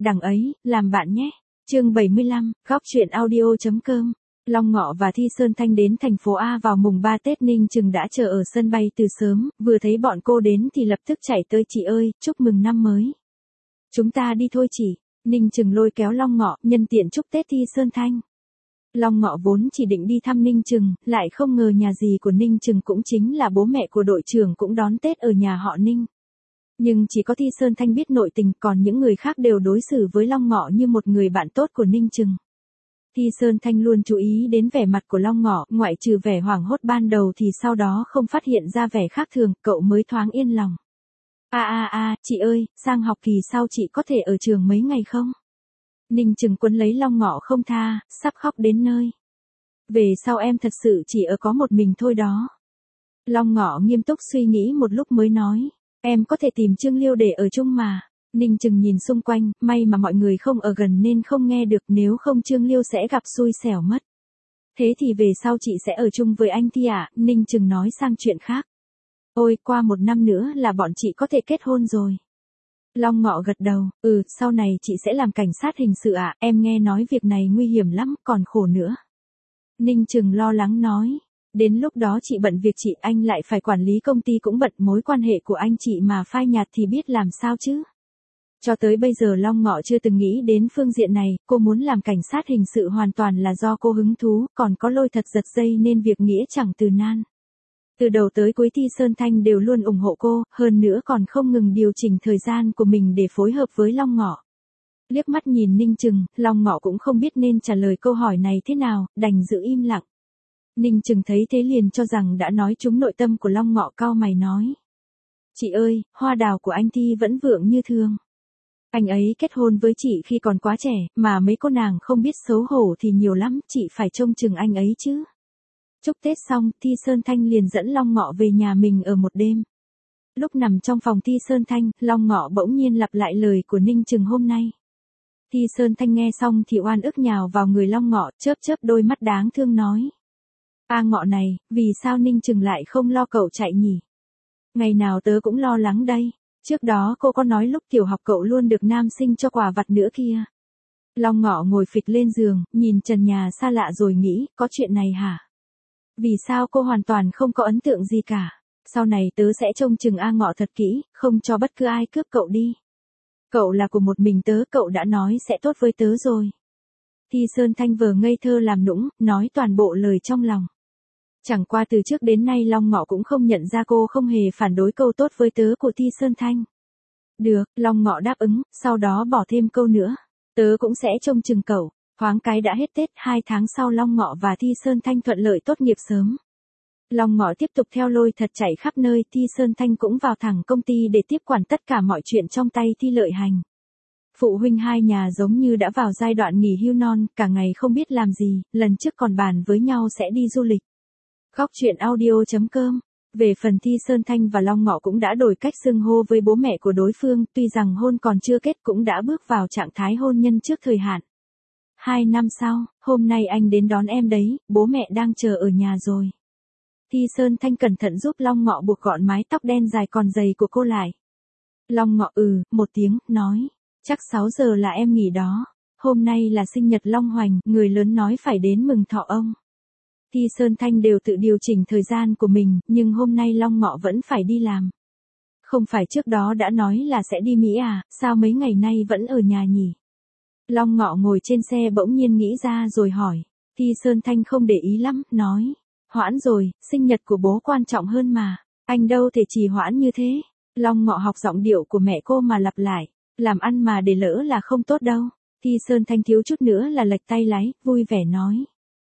đằng ấy, làm bạn nhé. Chương 75, góc truyện audio.com. Long Ngọ và Thi Sơn Thanh đến thành phố A vào mùng 3 Tết. Ninh Chừng đã chờ ở sân bay từ sớm, vừa thấy bọn cô đến thì lập tức chạy tới. Chị ơi, chúc mừng năm mới. Chúng ta đi thôi chị. Ninh Chừng lôi kéo Long Ngọ, nhân tiện chúc Tết Thi Sơn Thanh. Long Ngọ vốn chỉ định đi thăm Ninh Chừng, lại không ngờ nhà dì của Ninh Chừng cũng chính là bố mẹ của đội trưởng cũng đón Tết ở nhà họ Ninh. Nhưng chỉ có Thi Sơn Thanh biết nội tình, còn những người khác đều đối xử với Long Ngọ như một người bạn tốt của Ninh Chừng. Thi Sơn Thanh luôn chú ý đến vẻ mặt của Long Ngọ, ngoại trừ vẻ hoảng hốt ban đầu thì sau đó không phát hiện ra vẻ khác thường, cậu mới thoáng yên lòng. Chị ơi, sang học kỳ sau chị có thể ở trường mấy ngày không? Ninh Chừng quấn lấy Long Ngọ không tha, sắp khóc đến nơi. Về sau em thật sự chỉ ở có một mình thôi đó. Long Ngọ nghiêm túc suy nghĩ một lúc mới nói, em có thể tìm Trương Liêu để ở chung mà. Ninh Chừng nhìn xung quanh, may mà mọi người không ở gần nên không nghe được, nếu không Trương Liêu sẽ gặp xui xẻo mất. Thế thì về sau chị sẽ ở chung với anh Thi ạ. Ninh Chừng nói sang chuyện khác. Ôi, qua 1 năm nữa là bọn chị có thể kết hôn rồi. Long Ngọ gật đầu, sau này chị sẽ làm cảnh sát hình sự ạ, em nghe nói việc này nguy hiểm lắm, còn khổ nữa. Ninh Chừng lo lắng nói, đến lúc đó chị bận việc chị, anh lại phải quản lý công ty cũng bận, mối quan hệ của anh chị mà phai nhạt thì biết làm sao chứ. Cho tới bây giờ Long Ngọ chưa từng nghĩ đến phương diện này, cô muốn làm cảnh sát hình sự hoàn toàn là do cô hứng thú, còn có Lôi Thật giật dây nên việc nghĩa chẳng từ nan. Từ đầu tới cuối Thi Sơn Thanh đều luôn ủng hộ cô, hơn nữa còn không ngừng điều chỉnh thời gian của mình để phối hợp với Long Ngọ. Liếc mắt nhìn Ninh Chừng, Long Ngọ cũng không biết nên trả lời câu hỏi này thế nào, đành giữ im lặng. Ninh Chừng thấy thế liền cho rằng đã nói trúng nội tâm của Long Ngọ, cau mày nói. Chị ơi, hoa đào của anh Thi vẫn vượng như thường. Anh ấy kết hôn với chị khi còn quá trẻ, mà mấy cô nàng không biết xấu hổ thì nhiều lắm, chị phải trông chừng anh ấy chứ. Chúc Tết xong, Thi Sơn Thanh liền dẫn Long Ngọ về nhà mình ở một đêm. Lúc nằm trong phòng Thi Sơn Thanh, Long Ngọ bỗng nhiên lặp lại lời của Ninh Chừng hôm nay. Thi Sơn Thanh nghe xong thì oan ức nhào vào người Long Ngọ, chớp chớp đôi mắt đáng thương nói. Ngọ này, vì sao Ninh Chừng lại không lo cậu chạy nhỉ? Ngày nào tớ cũng lo lắng đây. Trước đó cô có nói lúc tiểu học cậu luôn được nam sinh cho quà vặt nữa kia. Long Ngọ ngồi phịch lên giường, nhìn trần nhà xa lạ rồi nghĩ, có chuyện này hả? Vì sao cô hoàn toàn không có ấn tượng gì cả? Sau này tớ sẽ trông chừng Ngọ thật kỹ, không cho bất cứ ai cướp cậu đi. Cậu là của một mình tớ, cậu đã nói sẽ tốt với tớ rồi. Thi Sơn Thanh vờ ngây thơ làm nũng, nói toàn bộ lời trong lòng. Chẳng qua từ trước đến nay Long Ngọ cũng không nhận ra cô không hề phản đối câu tốt với tớ của Thi Sơn Thanh. Được, Long Ngọ đáp ứng, sau đó bỏ thêm câu nữa. Tớ cũng sẽ trông chừng cậu. Thoáng cái đã hết Tết, 2 tháng sau Long Ngọ và Thi Sơn Thanh thuận lợi tốt nghiệp sớm. Long Ngọ tiếp tục theo Lôi Thật chạy khắp nơi, Thi Sơn Thanh cũng vào thẳng công ty để tiếp quản tất cả mọi chuyện trong tay Thi Lợi Hành. Phụ huynh hai nhà giống như đã vào giai đoạn nghỉ hưu non, cả ngày không biết làm gì, lần trước còn bàn với nhau sẽ đi du lịch. Góc truyện audio.com. Về phần Thi Sơn Thanh và Long Ngọ cũng đã đổi cách xưng hô với bố mẹ của đối phương, tuy rằng hôn còn chưa kết cũng đã bước vào trạng thái hôn nhân trước thời hạn. 2 năm sau, hôm nay anh đến đón em đấy, bố mẹ đang chờ ở nhà rồi. Thi Sơn Thanh cẩn thận giúp Long Ngọ buộc gọn mái tóc đen dài còn dày của cô lại. Long Ngọ một tiếng, nói, chắc 6 giờ là em nghỉ đó. Hôm nay là sinh nhật Long Hoành, người lớn nói phải đến mừng thọ ông. Thi Sơn Thanh đều tự điều chỉnh thời gian của mình, nhưng hôm nay Long Ngọ vẫn phải đi làm. Không phải trước đó đã nói là sẽ đi Mỹ à, sao mấy ngày nay vẫn ở nhà nhỉ? Long Ngọ ngồi trên xe bỗng nhiên nghĩ ra rồi hỏi. Thi Sơn Thanh không để ý lắm, nói. Hoãn rồi, sinh nhật của bố quan trọng hơn mà. Anh đâu thể trì hoãn như thế. Long Ngọ học giọng điệu của mẹ cô mà lặp lại. Làm ăn mà để lỡ là không tốt đâu. Thi Sơn Thanh thiếu chút nữa là lệch tay lái, vui vẻ nói.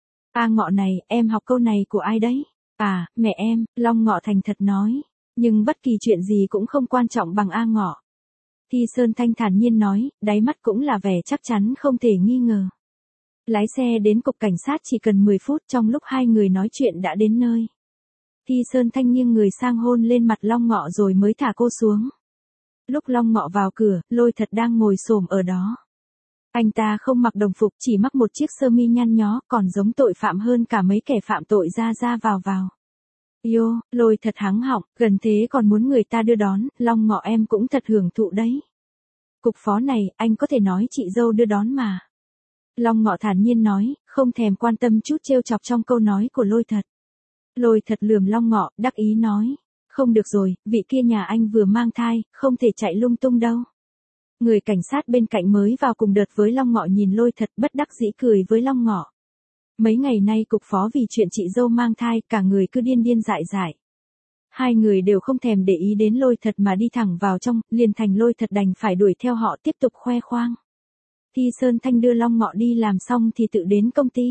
Ngọ này, em học câu này của ai đấy? Mẹ em, Long Ngọ thành thật nói. Nhưng bất kỳ chuyện gì cũng không quan trọng bằng Ngọ. Thi Sơn Thanh thản nhiên nói, đáy mắt cũng là vẻ chắc chắn không thể nghi ngờ. Lái xe đến cục cảnh sát chỉ cần 10 phút, trong lúc hai người nói chuyện đã đến nơi. Thi Sơn Thanh nghiêng người sang hôn lên mặt Long Ngọ rồi mới thả cô xuống. Lúc Long Ngọ vào cửa, Lôi Thật đang ngồi xổm ở đó. Anh ta không mặc đồng phục, chỉ mắc một chiếc sơ mi nhăn nhó, còn giống tội phạm hơn cả mấy kẻ phạm tội ra vào. Lôi Thật hắng họng, gần thế còn muốn người ta đưa đón, Long Ngọ em cũng thật hưởng thụ đấy. Cục phó này, anh có thể nói chị dâu đưa đón mà. Long Ngọ thản nhiên nói, không thèm quan tâm chút trêu chọc trong câu nói của Lôi Thật. Lôi Thật lườm Long Ngọ, đắc ý nói. Không được rồi, vị kia nhà anh vừa mang thai, không thể chạy lung tung đâu. Người cảnh sát bên cạnh mới vào cùng đợt với Long Ngọ nhìn Lôi Thật bất đắc dĩ cười với Long Ngọ. Mấy ngày nay cục phó vì chuyện chị dâu mang thai cả người cứ điên điên dại dại. Hai người đều không thèm để ý đến Lôi Thật mà đi thẳng vào trong, liền thành Lôi Thật đành phải đuổi theo họ tiếp tục khoe khoang. Thi Sơn Thanh đưa Long Ngọ đi làm xong thì tự đến công ty.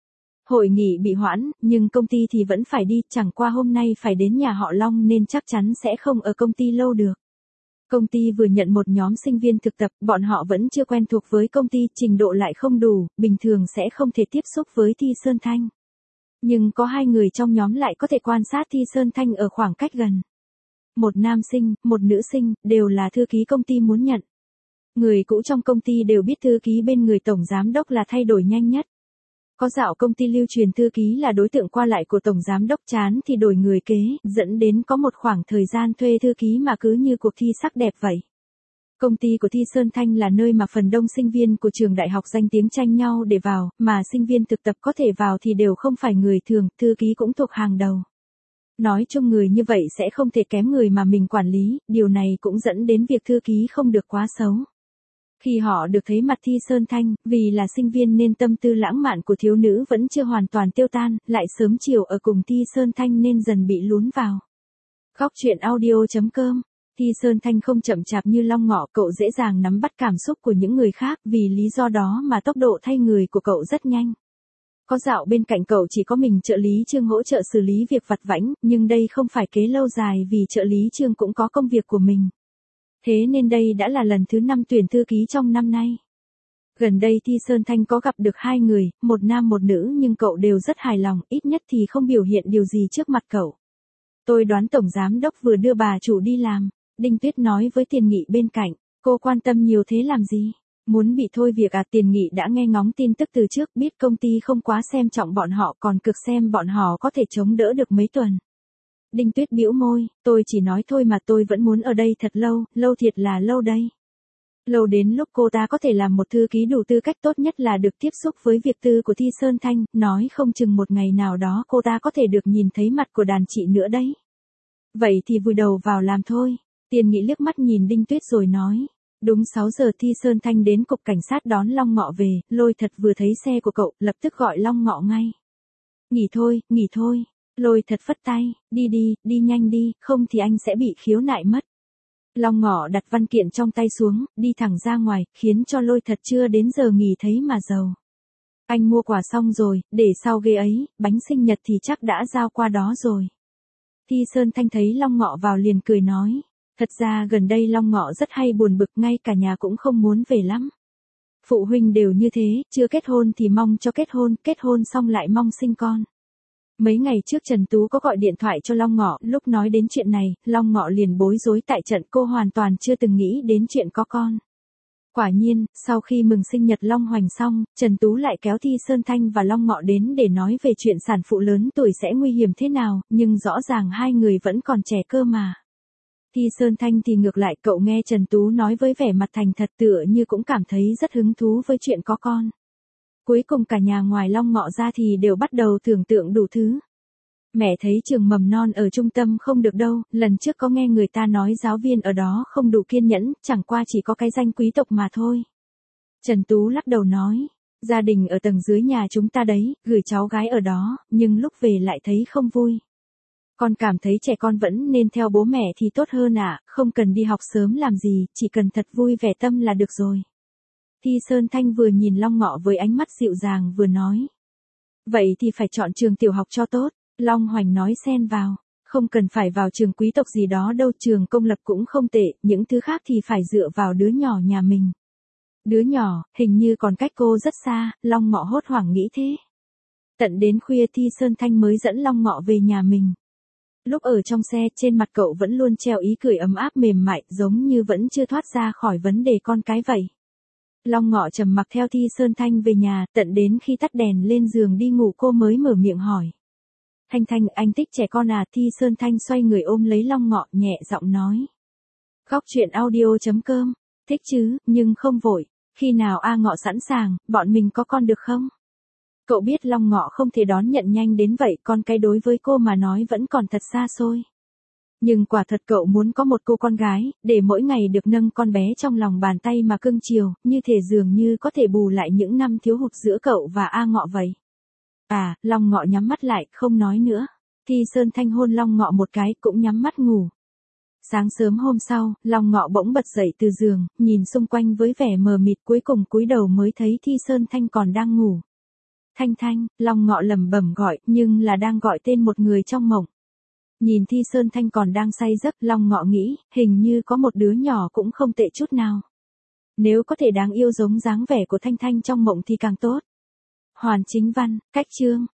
Hội nghị bị hoãn, nhưng công ty thì vẫn phải đi, chẳng qua hôm nay phải đến nhà họ Long nên chắc chắn sẽ không ở công ty lâu được. Công ty vừa nhận một nhóm sinh viên thực tập, bọn họ vẫn chưa quen thuộc với công ty, trình độ lại không đủ, bình thường sẽ không thể tiếp xúc với Thi Sơn Thanh. Nhưng có hai người trong nhóm lại có thể quan sát Thi Sơn Thanh ở khoảng cách gần. Một nam sinh, một nữ sinh, đều là thư ký công ty muốn nhận. Người cũ trong công ty đều biết thư ký bên người tổng giám đốc là thay đổi nhanh nhất. Có dạo công ty lưu truyền thư ký là đối tượng qua lại của tổng giám đốc, chán thì đổi người kế, dẫn đến có một khoảng thời gian thuê thư ký mà cứ như cuộc thi sắc đẹp vậy. Công ty của Thi Sơn Thanh là nơi mà phần đông sinh viên của trường đại học danh tiếng tranh nhau để vào, mà sinh viên thực tập có thể vào thì đều không phải người thường, thư ký cũng thuộc hàng đầu. Nói chung người như vậy sẽ không thể kém người mà mình quản lý, điều này cũng dẫn đến việc thư ký không được quá xấu. Khi họ được thấy mặt Thi Sơn Thanh, vì là sinh viên nên tâm tư lãng mạn của thiếu nữ vẫn chưa hoàn toàn tiêu tan, lại sớm chiều ở cùng Thi Sơn Thanh nên dần bị lún vào. Góc truyện audio.com. Thi Sơn Thanh không chậm chạp như Long Ngọ, cậu dễ dàng nắm bắt cảm xúc của những người khác, vì lý do đó mà tốc độ thay người của cậu rất nhanh. Có dạo bên cạnh cậu chỉ có mình trợ lý Trương hỗ trợ xử lý việc vặt vãnh, nhưng đây không phải kế lâu dài vì trợ lý Trương cũng có công việc của mình. Thế nên đây đã là lần thứ 5 tuyển thư ký trong năm nay. Gần đây Thi Sơn Thanh có gặp được hai người, một nam một nữ, nhưng cậu đều rất hài lòng, ít nhất thì không biểu hiện điều gì trước mặt cậu. Tôi đoán tổng giám đốc vừa đưa bà chủ đi làm, Đinh Tuyết nói với Tiền Nghị bên cạnh, cô quan tâm nhiều thế làm gì? Muốn bị thôi việc à? Tiền Nghị đã nghe ngóng tin tức từ trước, biết công ty không quá xem trọng bọn họ, còn cực xem bọn họ có thể chống đỡ được mấy tuần. Đinh Tuyết bĩu môi, tôi chỉ nói thôi mà, tôi vẫn muốn ở đây thật lâu, lâu thiệt là lâu đây. Lâu đến lúc cô ta có thể làm một thư ký đủ tư cách, tốt nhất là được tiếp xúc với việc tư của Thi Sơn Thanh, nói không chừng một ngày nào đó cô ta có thể được nhìn thấy mặt của đàn chị nữa đấy. Vậy thì vùi đầu vào làm thôi. Tiền Nghị liếc mắt nhìn Đinh Tuyết rồi nói. Đúng 6 giờ Thi Sơn Thanh đến cục cảnh sát đón Long Ngọ về, Lôi Thật vừa thấy xe của cậu, lập tức gọi Long Ngọ ngay. Nghỉ thôi. Lôi Thật phất tay, đi nhanh đi, không thì anh sẽ bị khiếu nại mất. Long Ngọ đặt văn kiện trong tay xuống, đi thẳng ra ngoài, khiến cho Lôi Thật chưa đến giờ nghỉ thấy mà giàu. Anh mua quà xong rồi, để sau ghế ấy, bánh sinh nhật thì chắc đã giao qua đó rồi. Thi Sơn Thanh thấy Long Ngọ vào liền cười nói. Thật ra gần đây Long Ngọ rất hay buồn bực, ngay cả nhà cũng không muốn về lắm. Phụ huynh đều như thế, chưa kết hôn thì mong cho kết hôn xong lại mong sinh con. Mấy ngày trước Trần Tú có gọi điện thoại cho Long Ngọ, lúc nói đến chuyện này, Long Ngọ liền bối rối tại trận, cô hoàn toàn chưa từng nghĩ đến chuyện có con. Quả nhiên, sau khi mừng sinh nhật Long Hoành xong, Trần Tú lại kéo Thi Sơn Thanh và Long Ngọ đến để nói về chuyện sản phụ lớn tuổi sẽ nguy hiểm thế nào, nhưng rõ ràng hai người vẫn còn trẻ cơ mà. Thi Sơn Thanh thì ngược lại, cậu nghe Trần Tú nói với vẻ mặt thành thật, tựa như cũng cảm thấy rất hứng thú với chuyện có con. Cuối cùng cả nhà ngoài Long Ngọ ra thì đều bắt đầu tưởng tượng đủ thứ. Mẹ thấy trường mầm non ở trung tâm không được đâu, lần trước có nghe người ta nói giáo viên ở đó không đủ kiên nhẫn, chẳng qua chỉ có cái danh quý tộc mà thôi. Trần Tú lắc đầu nói, gia đình ở tầng dưới nhà chúng ta đấy, gửi cháu gái ở đó, nhưng lúc về lại thấy không vui. Con cảm thấy trẻ con vẫn nên theo bố mẹ thì tốt hơn ạ, không cần đi học sớm làm gì, chỉ cần thật vui vẻ tâm là được rồi. Thi Sơn Thanh vừa nhìn Long Ngọ với ánh mắt dịu dàng vừa nói. Vậy thì phải chọn trường tiểu học cho tốt, Long Hoành nói xen vào. Không cần phải vào trường quý tộc gì đó đâu, trường công lập cũng không tệ, những thứ khác thì phải dựa vào đứa nhỏ nhà mình. Đứa nhỏ, hình như còn cách cô rất xa, Long Ngọ hốt hoảng nghĩ thế. Tận đến khuya Thi Sơn Thanh mới dẫn Long Ngọ về nhà mình. Lúc ở trong xe, trên mặt cậu vẫn luôn treo ý cười ấm áp mềm mại, giống như vẫn chưa thoát ra khỏi vấn đề con cái vậy. Long Ngọ trầm mặc theo Thi Sơn Thanh về nhà, tận đến khi tắt đèn lên giường đi ngủ cô mới mở miệng hỏi. Thanh, anh thích trẻ con à? Thi Sơn Thanh xoay người ôm lấy Long Ngọ, nhẹ giọng nói. Góc truyện audio.com Thích chứ, nhưng không vội. Khi nào A Ngọ sẵn sàng, bọn mình có con được không? Cậu biết Long Ngọ không thể đón nhận nhanh đến vậy, con cái đối với cô mà nói vẫn còn thật xa xôi. Nhưng quả thật cậu muốn có một cô con gái, để mỗi ngày được nâng con bé trong lòng bàn tay mà cưng chiều, như thể dường như có thể bù lại những năm thiếu hụt giữa cậu và A Ngọ vậy. À, Long Ngọ nhắm mắt lại, không nói nữa. Thi Sơn Thanh hôn Long Ngọ một cái, cũng nhắm mắt ngủ. Sáng sớm hôm sau, Long Ngọ bỗng bật dậy từ giường, nhìn xung quanh với vẻ mờ mịt, cuối cùng cúi đầu mới thấy Thi Sơn Thanh còn đang ngủ. Thanh Thanh, Long Ngọ lẩm bẩm gọi, nhưng là đang gọi tên một người trong mộng. Nhìn Thi Sơn Thanh còn đang say giấc, Long Ngọ nghĩ, hình như có một đứa nhỏ cũng không tệ chút nào. Nếu có thể đáng yêu giống dáng vẻ của Thanh Thanh trong mộng thì càng tốt. Hoàn Chính Văn, cách chương.